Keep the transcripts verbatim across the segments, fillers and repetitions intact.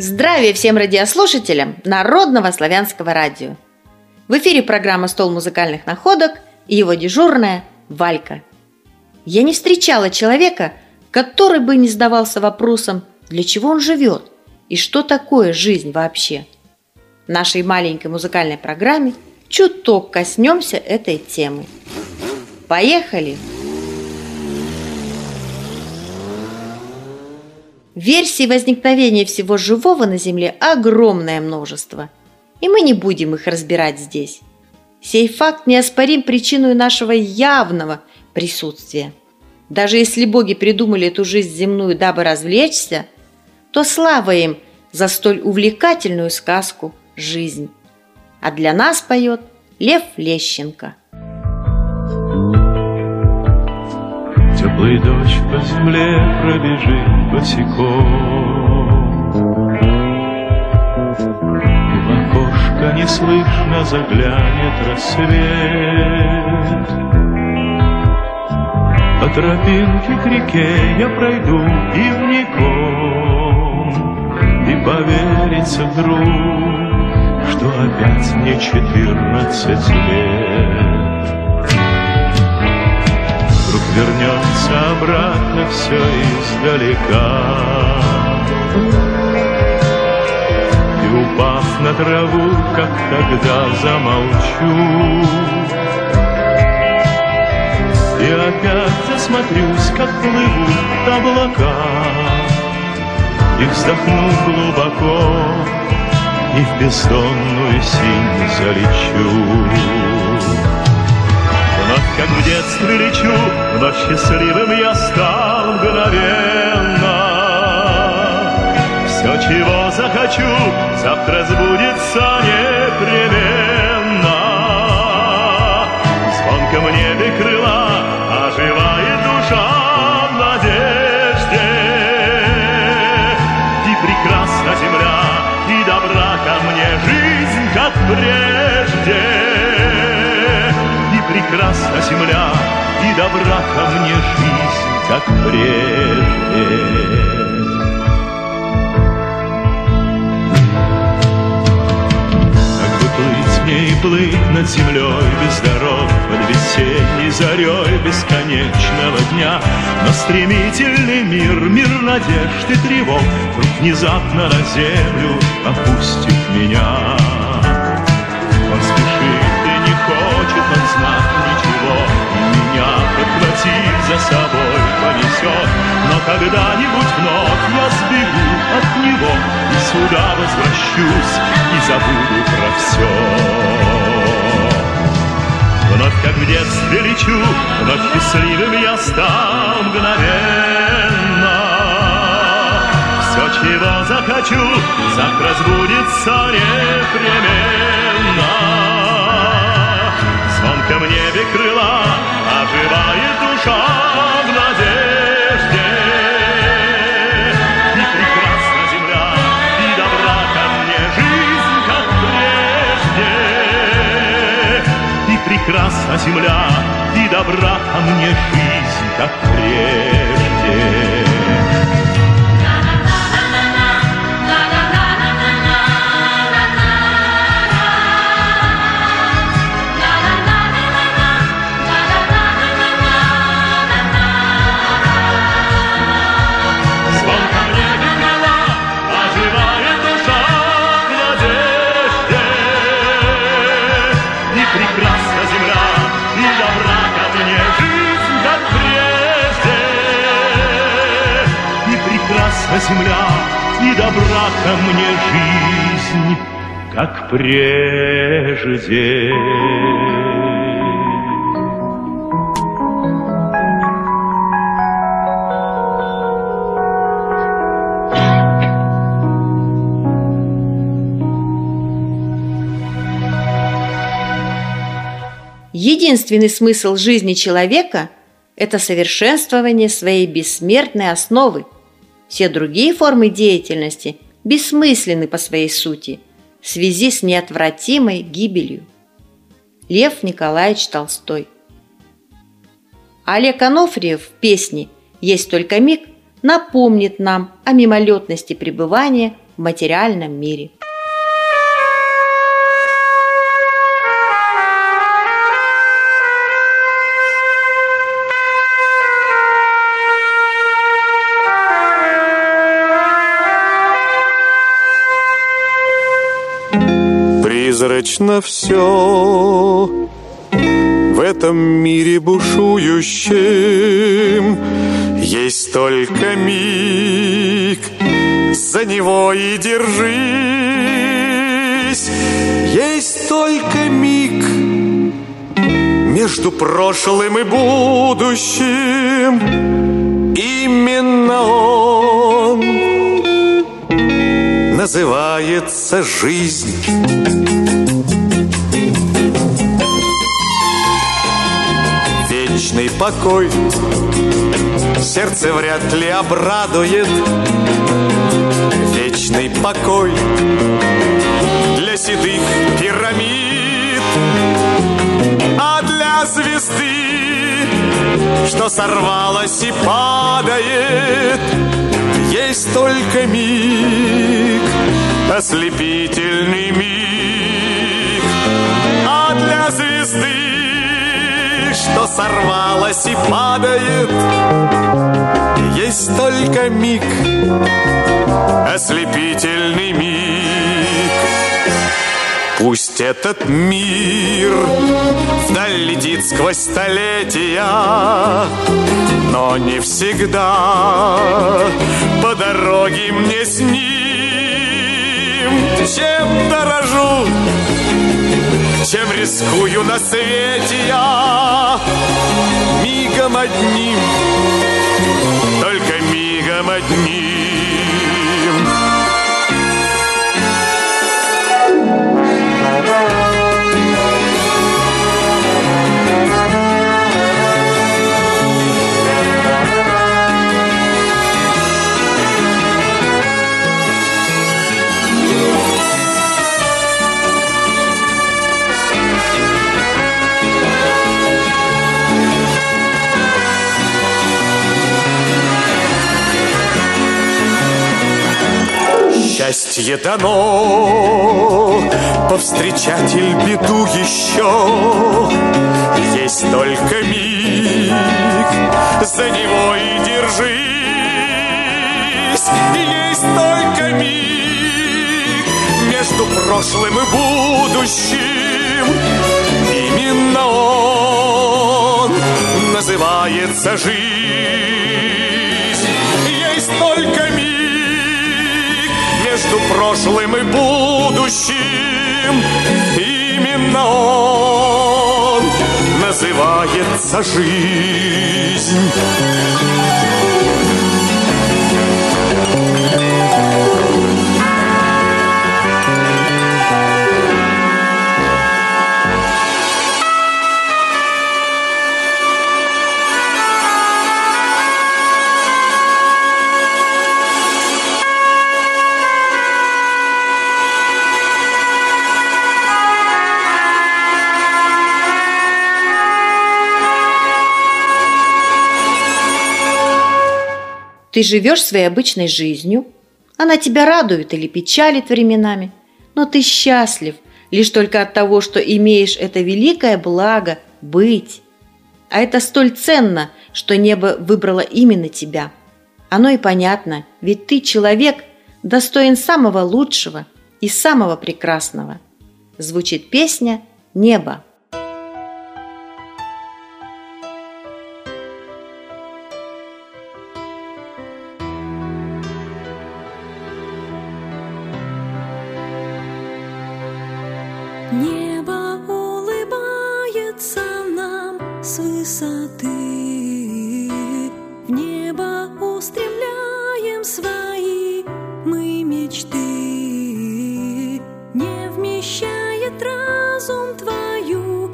Здравия всем радиослушателям Народного славянского радио. В эфире программа «Стол музыкальных находок» и его дежурная Валька. Я не встречала человека, который бы не задавался вопросом, для чего он живет и что такое жизнь вообще. В нашей маленькой музыкальной программе чуток коснемся этой темы. Поехали! Версий возникновения всего живого на Земле огромное множество, и мы не будем их разбирать здесь. Сей факт неоспорим причиной нашего явного присутствия. Даже если боги придумали эту жизнь земную, дабы развлечься, то слава им за столь увлекательную сказку «Жизнь». А для нас поет Лев Лещенко. Теплый дождь по земле пробежит босиком, и в окошко неслышно заглянет рассвет. По тропинке к реке я пройду ивником, и поверится вдруг, что опять мне четырнадцать лет. Вдруг вернется обратно все издалека, и, упав на траву, как тогда, замолчу, и опять засмотрюсь, как плывут облака, и вздохну глубоко, и в бездонную синь залечу. Вновь, как в детстве, лечу, вновь счастливым я стал мгновенно. Все, чего захочу, завтра сбудется непременно. В звонком небе крыла оживает душа в надежде. И прекрасна земля, и добра ко мне жизнь, как прежде. Прекрасна земля, и добра ко мне жизнь, как прежде. Как бы плыть мне и плыть над землей без дорог, под весенней зарей бесконечного дня, но стремительный мир, мир надежд и тревог вдруг внезапно на землю опустит меня. Он спешит и не хочет он знать ничего, и меня, подхватив за собой, понесет. Но когда-нибудь вновь я сбегу от него, и сюда возвращусь, и забуду про все. Вновь, как в детстве, лечу, вновь счастливым я стал мгновенно. Все, чего захочу, завтра сбудется непременно. В звонком небе крыла оживает душа в надежде. И прекрасна земля, и добра ко мне жизнь, как прежде. И прекрасна земля, и добра ко мне жизнь, как прежде. Земля, и добра ко мне жизнь, как прежде. Единственный смысл жизни человека – это совершенствование своей бессмертной основы. Все другие формы деятельности бессмысленны по своей сути в связи с неотвратимой гибелью. Лев Николаевич Толстой. Олег Анофриев в песне «Есть только миг» напомнит нам о мимолетности пребывания в материальном мире. Призрачно все в этом мире бушующем, есть только миг, за него и держись. Есть только миг между прошлым и будущим. Именно он называется жизнь. Вечный покой сердце вряд ли обрадует. Вечный покой для седых пирамид, а для звезды, что сорвалась и падает, есть только миг, ослепительный миг. А для звезды, что сорвалась и падает, есть только миг, ослепительный миг. Пусть этот мир вдаль летит сквозь столетия, но не всегда по дороге мне с ним. Чем дорожу, чем рискую на свете я, мигом одним, только мигом одним. Счастье дано повстречатель беду еще. Есть только миг, за него и держись. Есть только миг между прошлым и будущим. Именно он называется жизнь. Есть только миг между прошлым и будущим. Именно он называется жизнь. Ты живешь своей обычной жизнью, она тебя радует или печалит временами, но ты счастлив лишь только от того, что имеешь это великое благо быть. А это столь ценно, что небо выбрало именно тебя. Оно и понятно, ведь ты человек, достоин самого лучшего и самого прекрасного. Звучит песня «Небо». Небо улыбается нам с высоты, в небо устремляем свои мы мечты. Не вмещает разум твою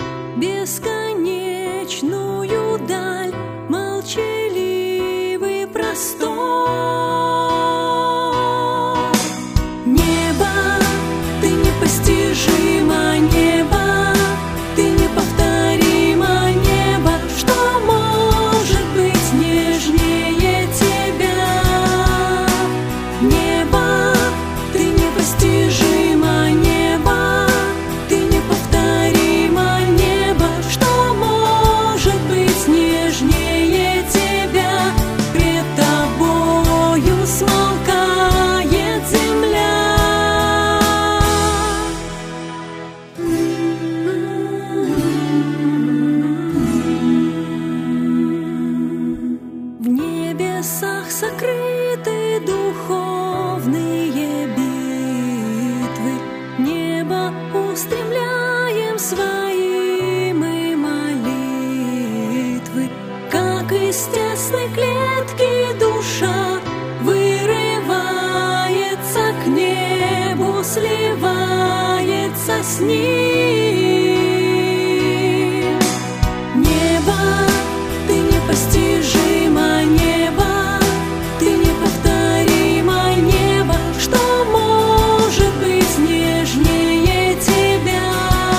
бесконечную даль, молчаливый простор. Небо, ты непостижимо, небо, ты неповторимо, небо, что может быть нежнее тебя? Небо, ты своим и молитвы, как из тесной клетки душа вырывается к небу, сливается с ним. Небо, ты непостижимо, небо, ты неповторимо, небо, что может быть нежнее тебя?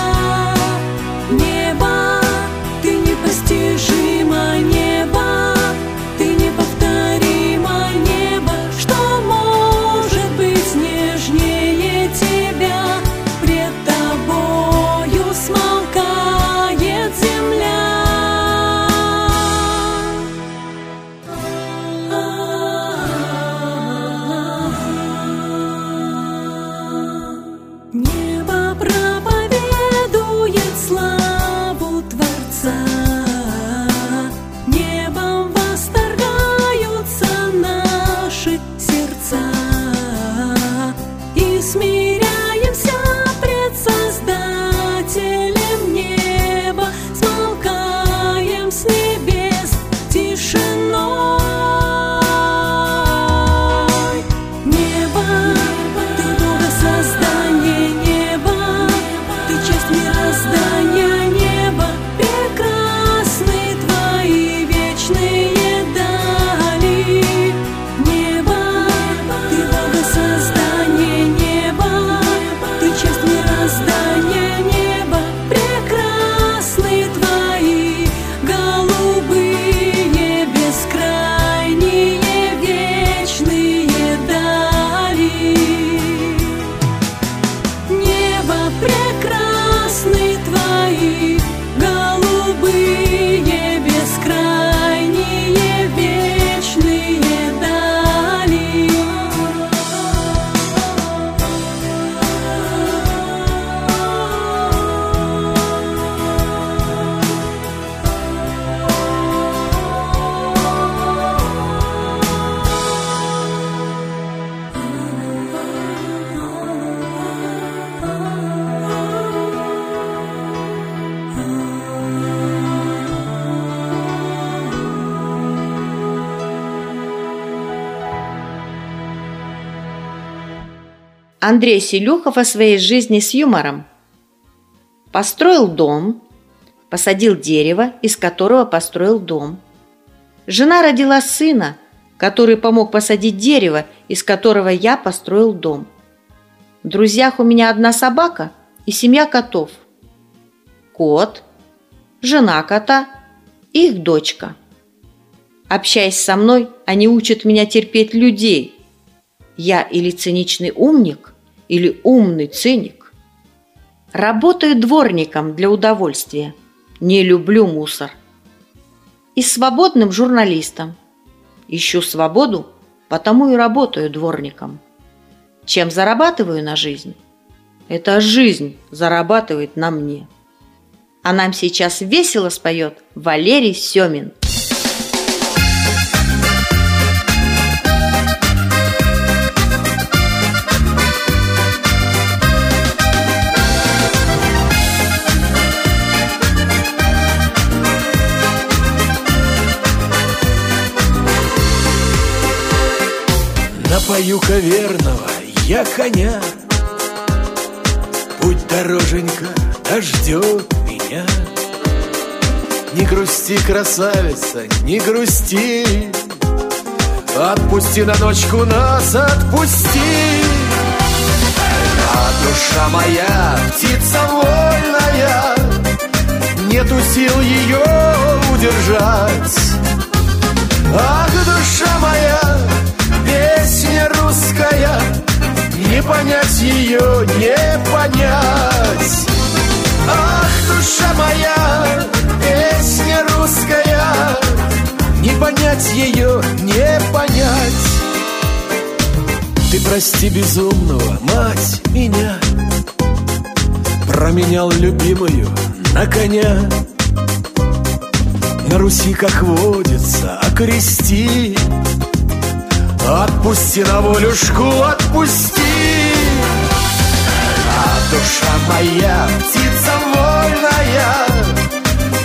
Небо, ты непостижимо, небо, ты неповторимо, небо, что может быть нежнее тебя? Пред тобою смолкает земля. Небо проповедует славу Творца, небом восторгаются наши сердца, и смиряемся пред Создателем неба, смолкаем с небес тишиной. Небо, ты Бога создание, небо, ты часть мироздания, небо, прекрасны твои вечные дали. Небо, ты Бога создание, небо, ты часть мироздания, небо, прекрасны твои голубые, бескрайние, вечные дали. Небо, прекрасны твои голубые, бескрайние, вечные дали. Андрей Селюхов о своей жизни с юмором. Построил дом, посадил дерево, из которого построил дом. Жена родила сына, который помог посадить дерево, из которого я построил дом. В друзьях у меня одна собака и семья котов. Кот, жена кота и их дочка. Общаясь со мной, они учат меня терпеть людей. Я или циничный умник, или умный циник. Работаю дворником для удовольствия. Не люблю мусор. И свободным журналистом. Ищу свободу, потому и работаю дворником. Чем зарабатываю на жизнь? Это жизнь зарабатывает на мне. А нам сейчас весело споет Валерий Семин. Напою-ка верного я коня, путь дороженька дождет меня. Не грусти, красавица, не грусти, отпусти на ночку нас, отпусти. А душа моя, птица вольная, нету сил ее удержать. Ах, душа моя, песня русская, не понять ее, не понять. Ах, душа моя, песня русская, не понять ее, не понять. Ты прости безумного, мать, меня, променял любимую на коня. На Руси, как водится, окрести, отпусти на волюшку, отпусти. А душа моя, птица вольная,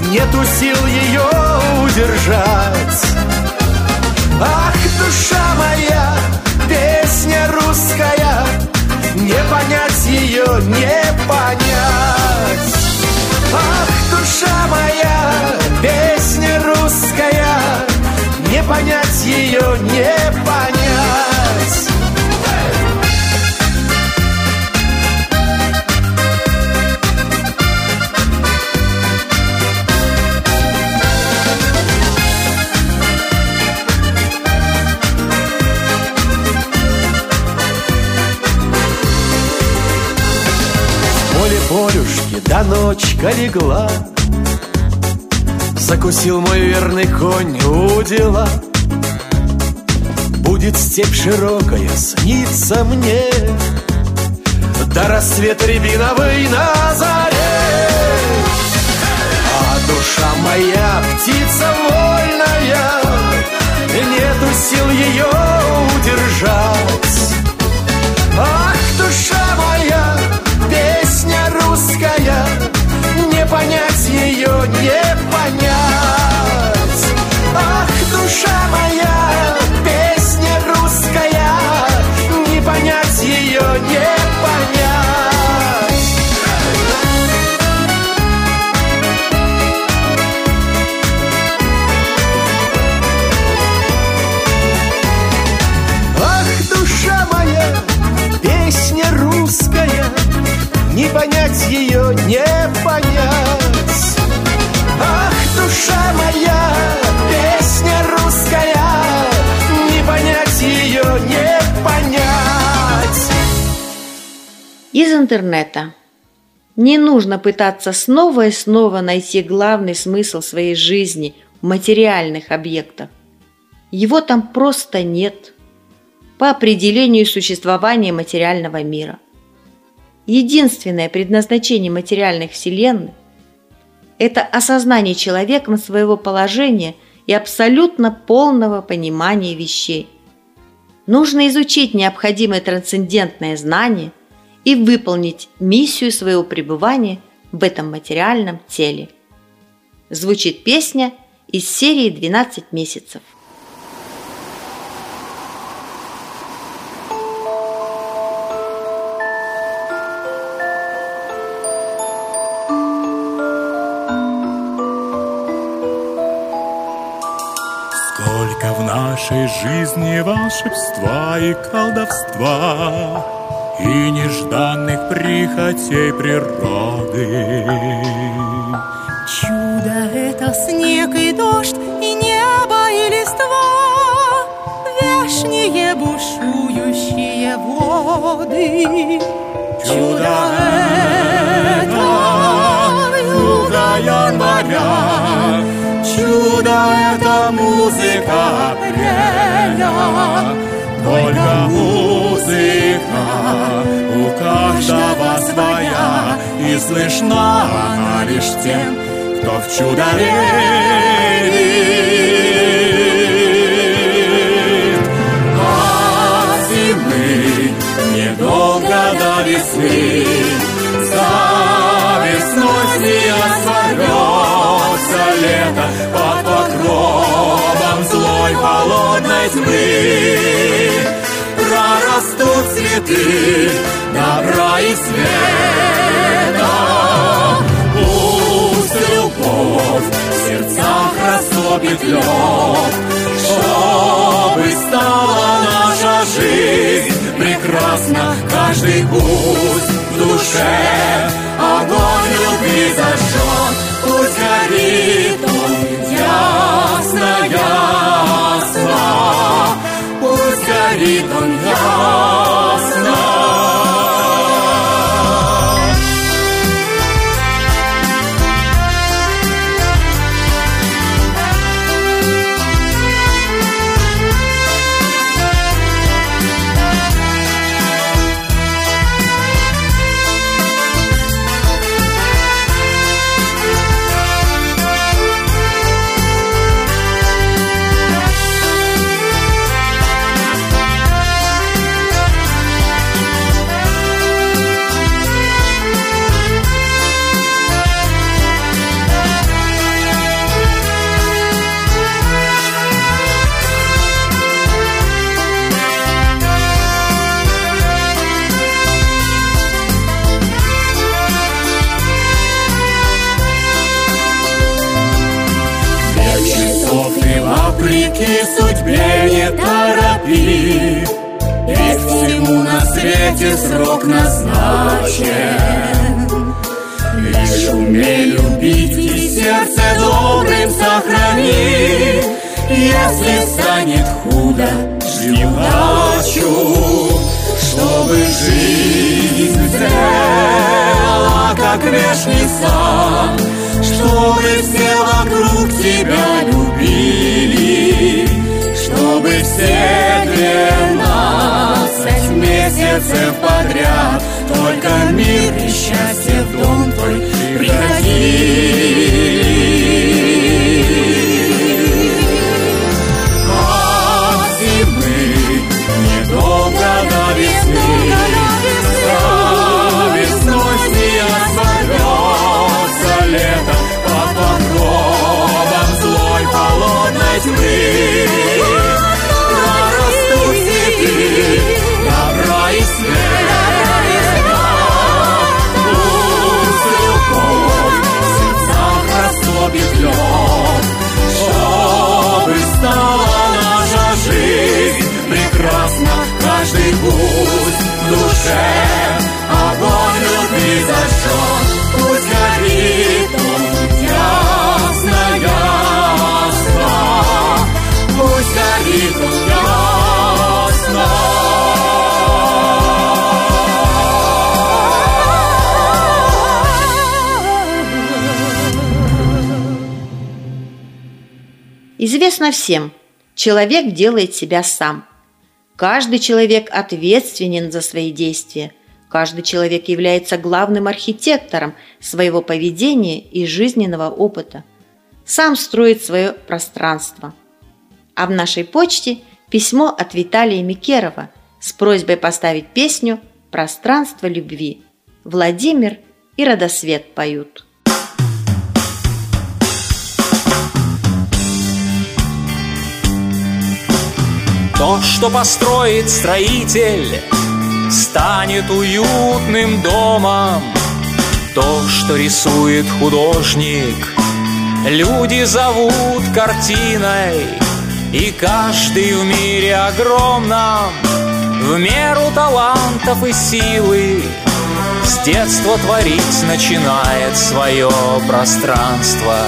нету сил ее удержать. Ах, душа моя, песня русская, не понять ее, не понять. Ах, душа моя, песня русская, не понять ее, не понять. Полюшки, да ночка легла, закусил мой верный конь удила. Будет степь широкая, снится мне, до рассвета рябиновый на заре. А душа моя, птица вольная, нету сил ее удержать. Ах, душа моя, песня русская, не понять ее, не понять. Ах, душа моя, песня русская, не понять ее, не понять. Ах, душа моя, песня русская, не понять ее, не понять. Ах, душа моя, песня русская, не понять ее, не понять. Из интернета. Не нужно пытаться снова и снова найти главный смысл своей жизни в материальных объектах. Его там просто нет по определению существования материального мира. Единственное предназначение материальных вселенных – это осознание человеком своего положения и абсолютно полного понимания вещей. Нужно изучить необходимое трансцендентное знание и выполнить миссию своего пребывания в этом материальном теле. Звучит песня из серии «двенадцать месяцев». Сколько в нашей жизни волшебства и колдовства, и нежданных прихотей природы. Чудо — это снег и дождь, и небо, и листва, вешние бушующие воды. Чудо — это вьюга января, чудо — это музыка апреля. Только музыка у каждого своя, и слышна она лишь тем, кто в чудо верит. От зимы недолго до весны, за весной сорвется лето под покровом злой холодной тьмы. Прорастут цветы добра и света. Пусть любовь в сердцах растопит лед, чтобы стала наша жизнь прекрасна. Каждый путь в душе огонь любви зажжет. Пусть горит он ясно, ясно. Пусть горит он ясно. руки судьбе не торопи, ведь всему на свете срок назначен. Лишь умей любить и сердце добрым сохрани. Если станет худо, жди удачу, чтобы жизнь зрела, как вешний сан, чтобы все вокруг тебя любили, чтобы все двенадцать месяцев подряд только мир и счастье в дом твой приходили. От зимы недолго до весны, за весной снег сорвется лето под покровом злой холодной тьмы. Прорастут цветы добра и света, пусть любовь в сердцах растопит лед, чтобы стала наша жизнь прекрасна. Каждый путь в душе огонь любви зажжет, пусть горит он ясно, ясно, пусть горит он ясно. Известно всем, человек делает себя сам. Каждый человек ответственен за свои действия. Каждый человек является главным архитектором своего поведения и жизненного опыта. Сам строит свое пространство. А в нашей почте письмо от Виталия Микерова с просьбой поставить песню «Пространство любви». Владимир и Радосвет поют. То, что построит строитель, станет уютным домом. То, что рисует художник, люди зовут картиной. И каждый в мире огромном, в меру талантов и силы, с детства творить начинает свое пространство.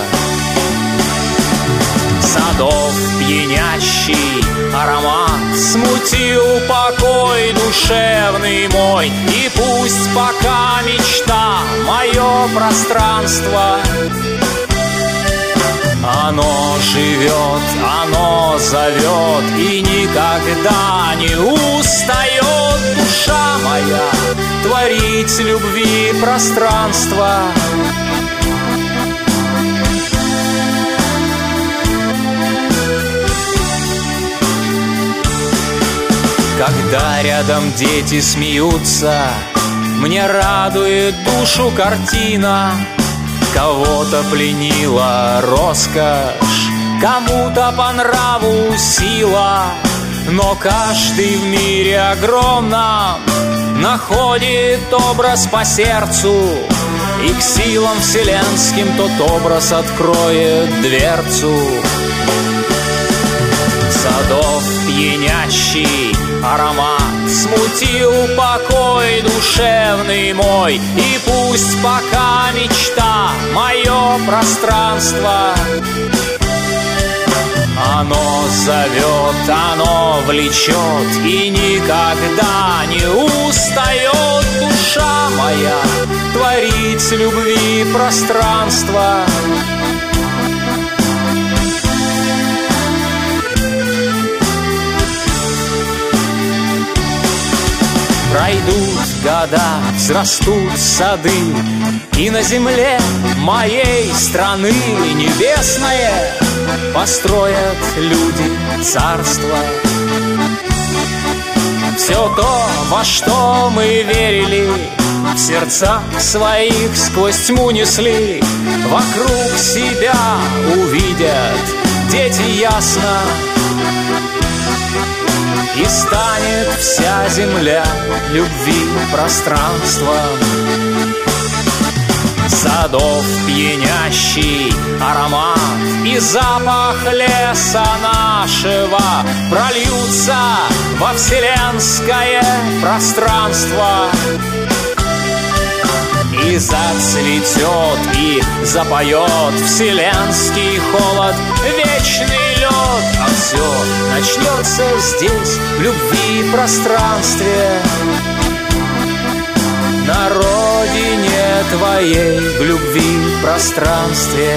Садов пьянящий аромат смутил покой душевный мой. И пусть пока мечта мое пространство, оно живет, оно зовет и никогда не устает. Душа моя творить любви пространство. Когда рядом дети смеются, мне радует душу картина. Кого-то пленила роскошь, кому-то по нраву сила. Но каждый в мире огромном находит образ по сердцу, и к силам вселенским тот образ откроет дверцу. Садов пьянящий аромат смутил покой душевный мой. И пусть пока мечта мое пространство, оно зовет, оно влечет и никогда не устает. Душа моя творить любви пространство. Пройдут года, взрастут сады, и на земле моей страны небесное построят люди царство. Все то, во что мы верили, в сердцах своих сквозь тьму несли, вокруг себя увидят дети ясно. И станет вся земля любви пространством. За садов пьянящий аромат и запах леса нашего прольются во вселенское пространство. И зацветет, и запоет вселенский холод, вечный лед. А все начнется здесь, в любви и пространстве. На родине твоей, в любви и пространстве.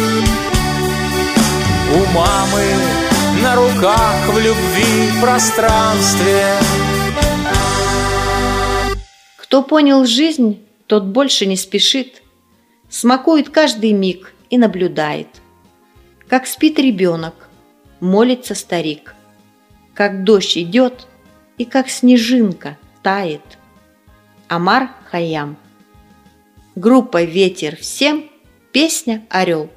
У мамы на руках, в любви и пространстве. Кто понял жизнь, тот больше не спешит, смакует каждый миг и наблюдает. Как спит ребенок, молится старик, как дождь идет и как снежинка тает. Омар Хайям. Группа «Ветер всем», песня «Орел».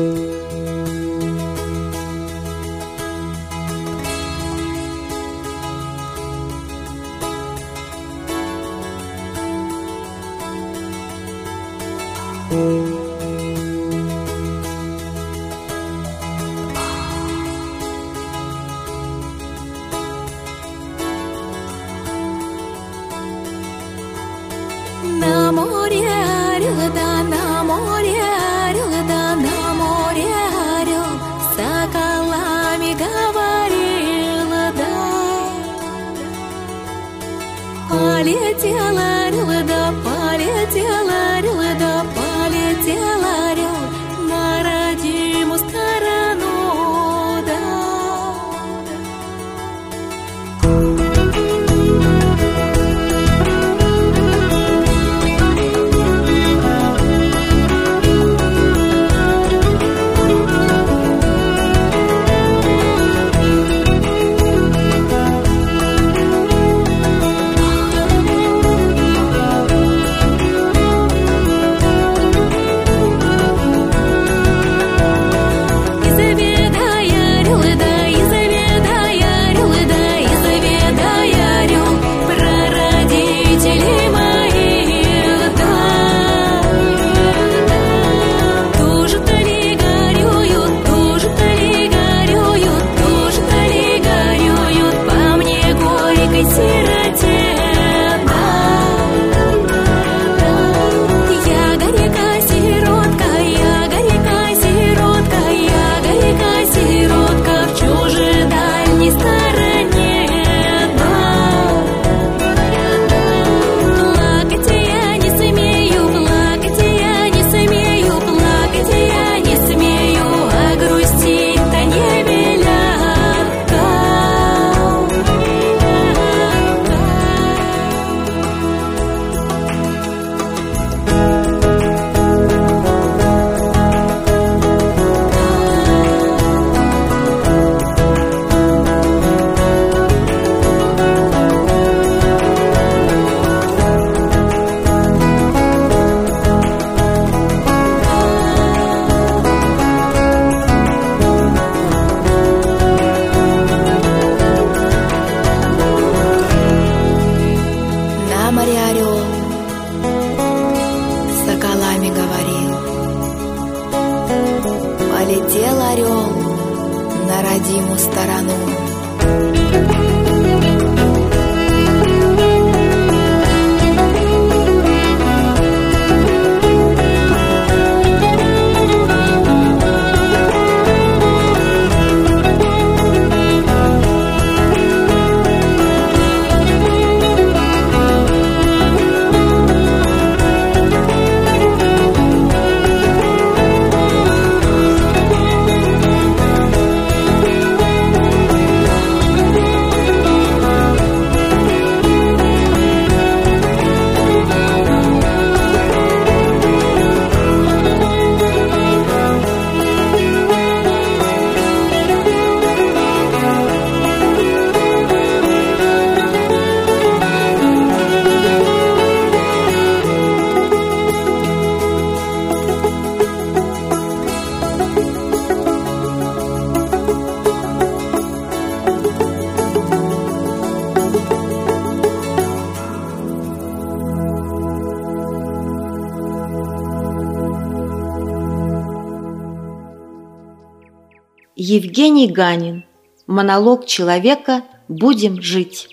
На море орел, да на море орел, да на море орел, с соколами говорил, да. Полетел орел, да полетел орел, да полетел орел на родимую сторону, да. Полетел орел на родимую сторону. Евгений Ганин. Монолог человека «Будем жить».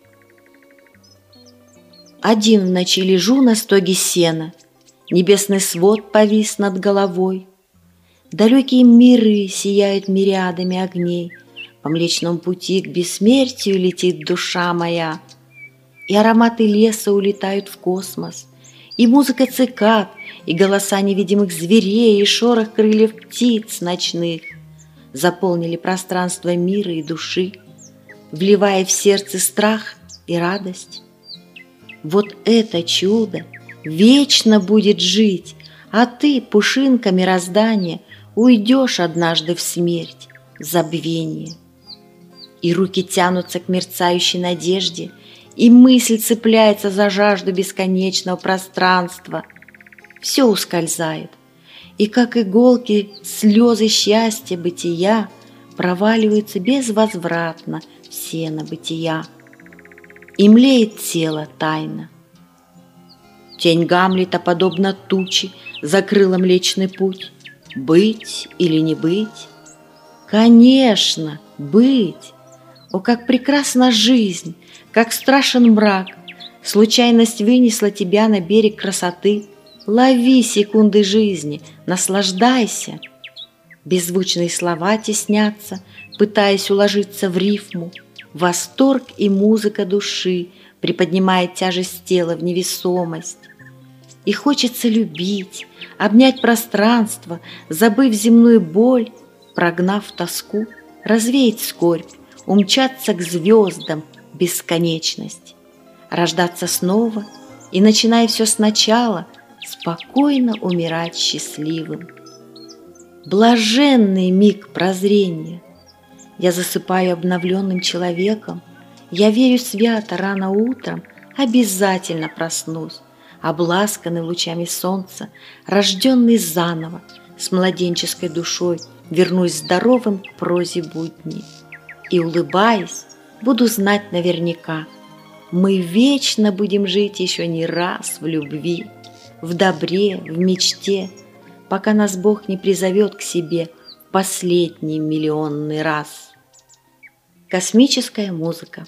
Один в ночи лежу на стоге сена, небесный свод повис над головой. Далекие миры сияют мириадами огней, по Млечному пути к бессмертию летит душа моя. И ароматы леса улетают в космос, и музыка цикад, и голоса невидимых зверей, и шорох крыльев птиц ночных заполнили пространство мира и души, вливая в сердце страх и радость. Вот это чудо вечно будет жить, а ты, пушинка мироздания, уйдешь однажды в смерть, в забвение. И руки тянутся к мерцающей надежде, и мысль цепляется за жажду бесконечного пространства. Все ускользает, и как иголки слезы счастья бытия проваливаются безвозвратно в сено бытия. И млеет тело тайно. Тень Гамлета, подобно тучи, закрыла Млечный путь. Быть или не быть? Конечно, быть! О, как прекрасна жизнь, как страшен мрак! Случайность вынесла тебя на берег красоты. Лови секунды жизни, наслаждайся. Беззвучные слова теснятся, пытаясь уложиться в рифму. Восторг и музыка души приподнимает тяжесть тела в невесомость. И хочется любить, обнять пространство, забыв земную боль, прогнав тоску, развеять скорбь, умчаться к звездам бесконечность, рождаться снова и, начиная все сначала, спокойно умирать счастливым. Блаженный миг прозрения. Я засыпаю обновленным человеком, я верю свято, рано утром обязательно проснусь, обласканный лучами солнца, рожденный заново, с младенческой душой вернусь здоровым к прозе будней. И, улыбаясь, буду знать наверняка, мы вечно будем жить еще не раз в любви, в добре, в мечте, пока нас Бог не призовет к себе в последний миллионный раз. Космическая музыка.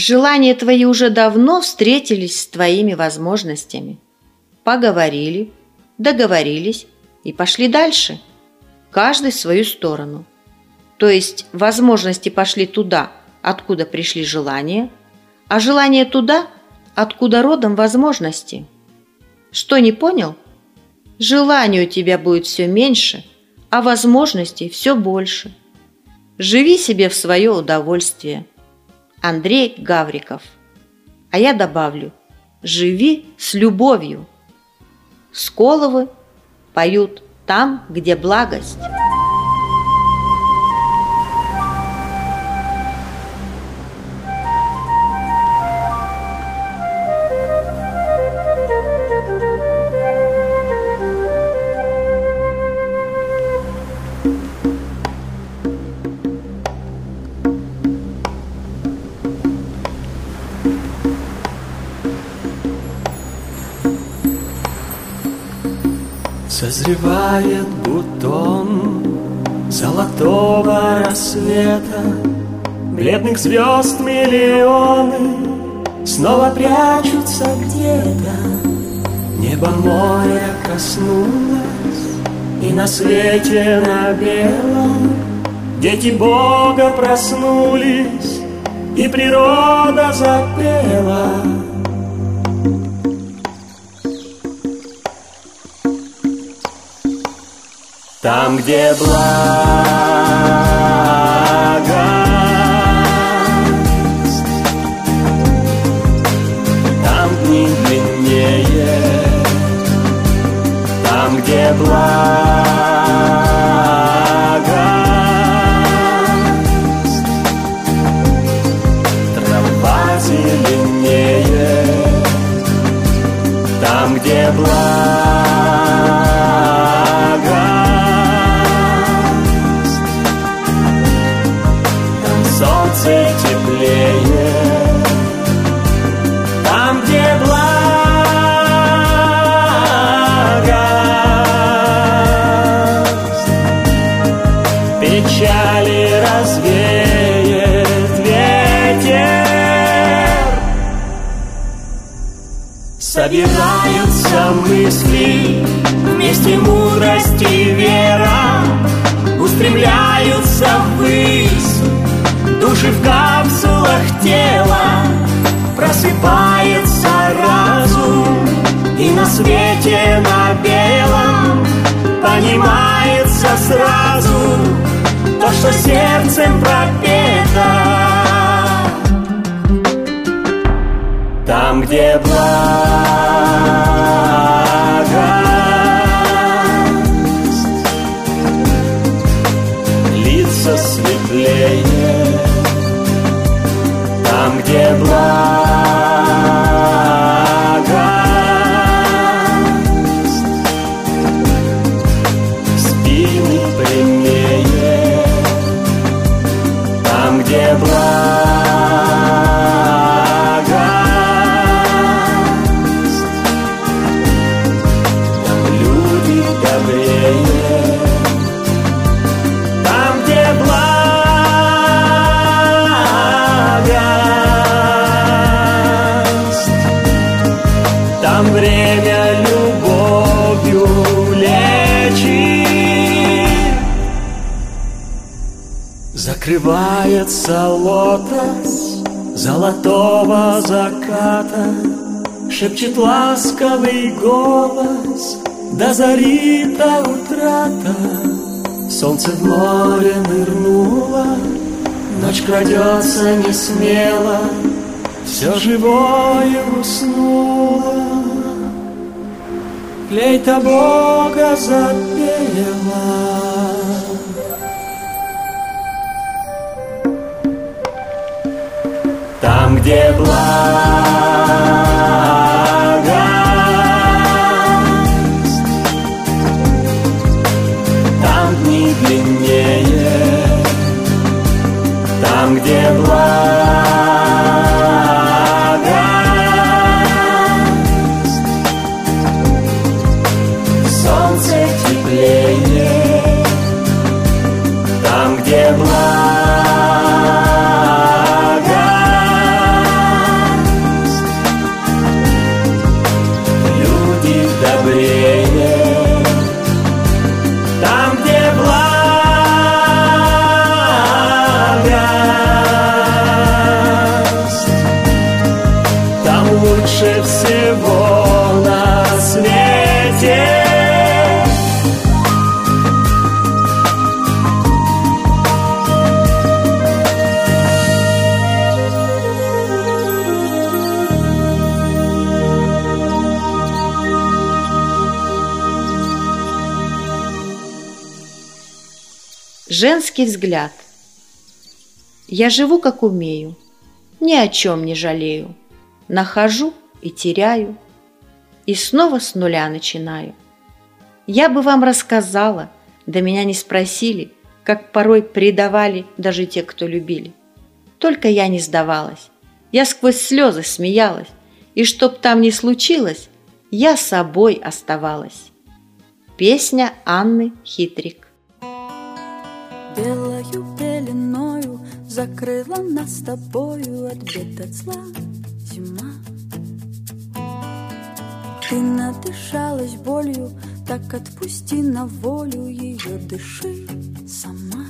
Желания твои уже давно встретились с твоими возможностями. Поговорили, договорились и пошли дальше, каждый в свою сторону. То есть возможности пошли туда, откуда пришли желания, а желания туда, откуда родом возможности. Что, не понял? Желаний у тебя будет все меньше, а возможностей все больше. Живи себе в свое удовольствие. Андрей Гавриков. А я добавлю: живи с любовью. Сколовы поют там, где благость. Созревает бутон золотого рассвета, бледных звезд миллионы снова прячутся где-то. Небо моря коснулось, и на свете на белом дети Бога проснулись, и природа запела. Там, где благость, там дни длиннее. Там, где благость, трава зеленее. Там, где благость, солнце теплее. Там, где благость, печали развеет ветер. Собираются мысли, вместе мудрость и вера, устремляются ввысь. Души в капсулах тела, просыпается разум, и на свете на белом понимается сразу то, что сердцем пропето. Там, где благость, лица светлее. Там, где благость, спины прямее. Там, где благость, там люди добрее. Там, где благость, там время любовью лечит. Закрывается лотос золотого заката, шепчет ласковый голос до зари до утрата. Солнце в море нырнуло, ночь крадется несмело, все живое уснуло. Флейта Бога запела. Там, где благость, там дни длиннее. Там, где благость, солнце теплее. Там, где благость, Женский взгляд. Я живу, как умею, ни о чем не жалею. Нахожу и теряю, и снова с нуля начинаю. Я бы вам рассказала, да меня не спросили, как порой предавали даже те, кто любили. Только я не сдавалась, я сквозь слезы смеялась, и чтоб там ни случилось, я собой оставалась. Песня Анны Хитрик. Белою пеленою закрыла нас с тобою от бед, от зла зима. Ты надышалась болью, так отпусти на волю ее, дыши сама.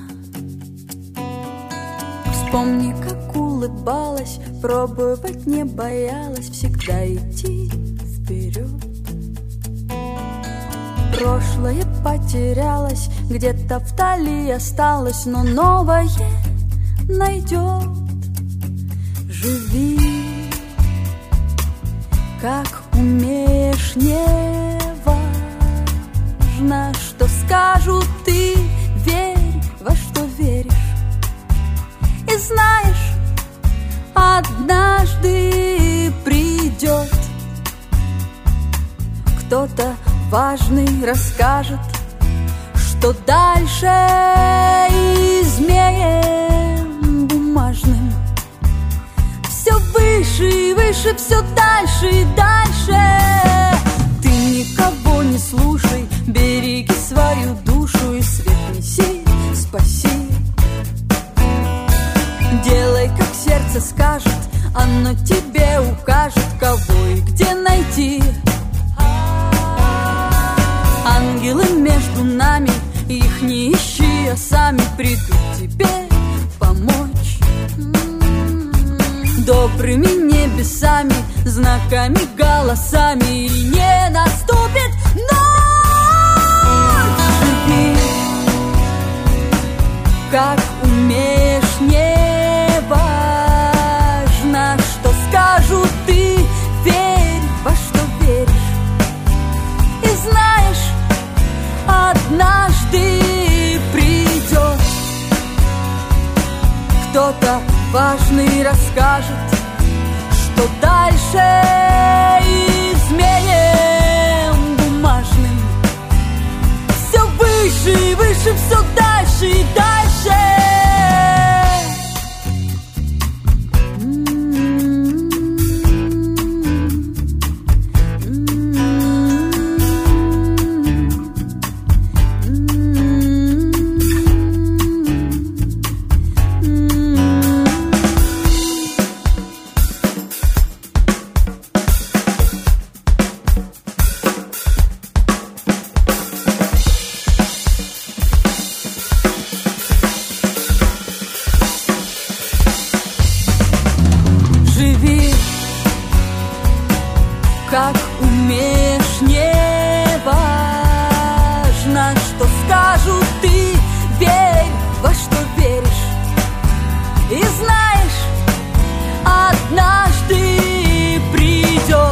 Вспомни, как улыбалась, пробовать не боялась, всегда идти вперед. Прошлое потерялось, где-то вдали осталось, но новое найдет. Живи, как умеешь, не важно, что скажут, ты верь, во что веришь. И знаешь, однажды придет кто-то важный, расскажет, что дальше и змеем бумажным. Все выше и выше, все дальше и дальше. Ты никого не слушай, береги свою душу и свет неси, спаси. Делай, как сердце скажет, оно тебе укажет, кого и где найти. Ангелы между нами, их не ищи, а сами придут тебе помочь. Добрыми небесами, знаками, голосами, и не наступит ночь. Живи, как умеешь, не важно, что скажут, ты верь, во что веришь. И знаешь, однажды придет кто-то важный, расскажет, что дальше и змеем бумажным. Все выше и выше, все дальше и дальше. Как умеешь, не важно, что скажут, ты верь, во что веришь. И знаешь, однажды придет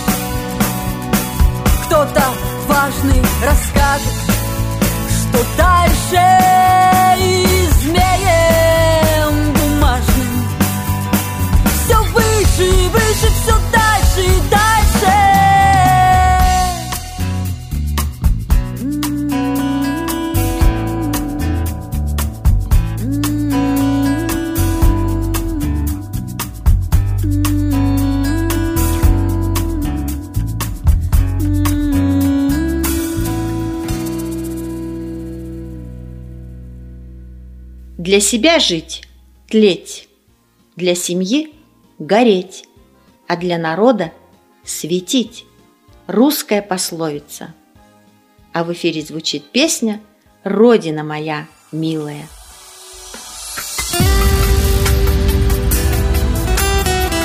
кто-то важный, расскажет, что дальше и змеем бумажным. Все выше и выше, все дальше и дальше. Для себя жить, тлеть, для семьи гореть, а для народа светить. Русская пословица. А в эфире звучит песня «Родина моя милая».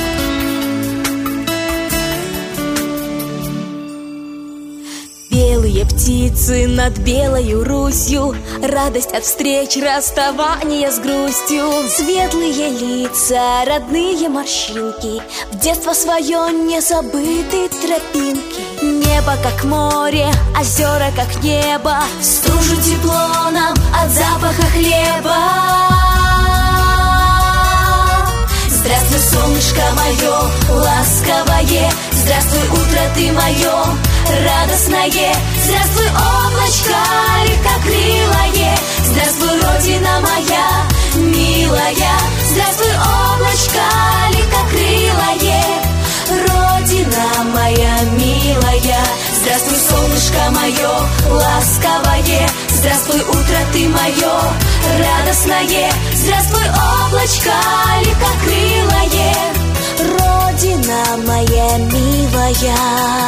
Белый Пение птицы над белою Русью, радость от встреч, расставания с грустью. Светлые лица, родные морщинки, в детство свое незабытые тропинки. Небо как море, озера как небо, в стужу тепло нам от запаха хлеба. Здравствуй, солнышко мое, ласковое, здравствуй, утро ты мое, радостное. Здравствуй, облачко легкокрылое, здравствуй, родина моя, милая. Здравствуй, облачко легкокрылое, родина моя, милая. Здравствуй, солнышко мое, ласковое, здравствуй, утро ты мое, радостное. Здравствуй, облачко легкокрылое, родина моя, милая.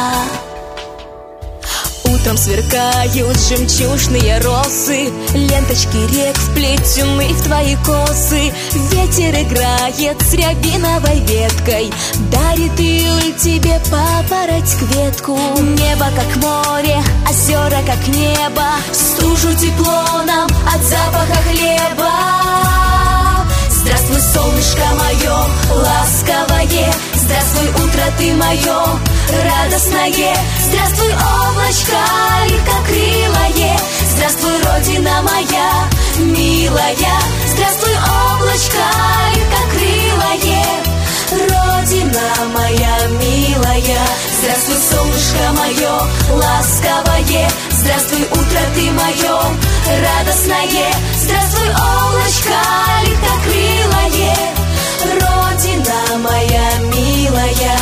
Утром сверкают жемчужные росы, ленточки рек вплетены в твои косы. Ветер играет с рябиновой веткой, дарит июль тебе попороть кветку. Небо как море, озера как небо, в стужу тепло нам от запаха хлеба. Здравствуй, солнышко мое, ласковое, здравствуй, утро ты мое, радостное. Здравствуй, облачко легкокрылое, здравствуй, родина моя, милая. Здравствуй, облачко легкокрылое, родина моя, милая. Здравствуй, солнышко мое, ласковое, здравствуй, утро ты мое, радостное. Здравствуй, облачко легкокрылое, родина моя, милая.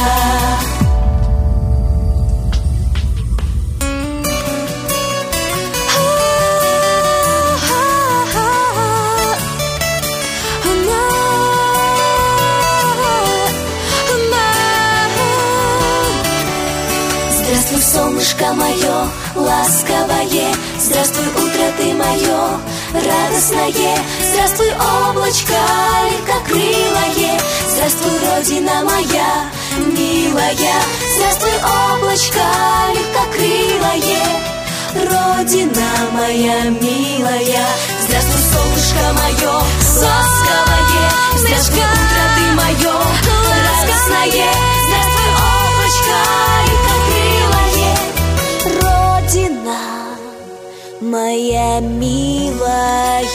Здравствуй, солнышко мое, ласковое, здравствуй, утро ты мое, радостное. Здравствуй, облачко легкокрылое, здравствуй, родина моя, милая. Здравствуй, облачко легкокрылое, родина моя, милая. Здравствуй, солнышко мое, ласковое, здравствуй, утро ты мое, радостное. Здравствуй, облачко легкокрылое, родина моя, милая.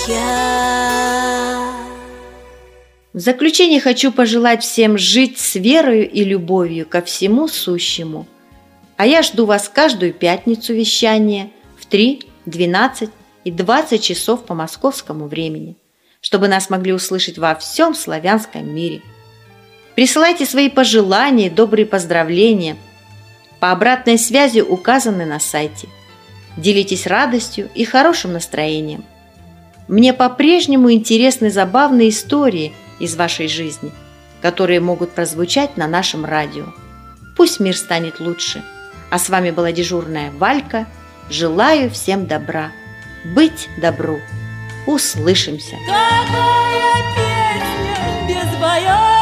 В заключение хочу пожелать всем жить с верою и любовью ко всему сущему. А я жду вас каждую пятницу вещания в три, двенадцать и двадцать часов по московскому времени, чтобы нас могли услышать во всем славянском мире. Присылайте свои пожелания и добрые поздравления. По обратной связи указаны на сайте. Делитесь радостью и хорошим настроением. Мне по-прежнему интересны забавные истории из вашей жизни, которые могут прозвучать на нашем радио. Пусть мир станет лучше. А с вами была дежурная Валька. Желаю всем добра. Быть добру. Услышимся. Какая песня без боя.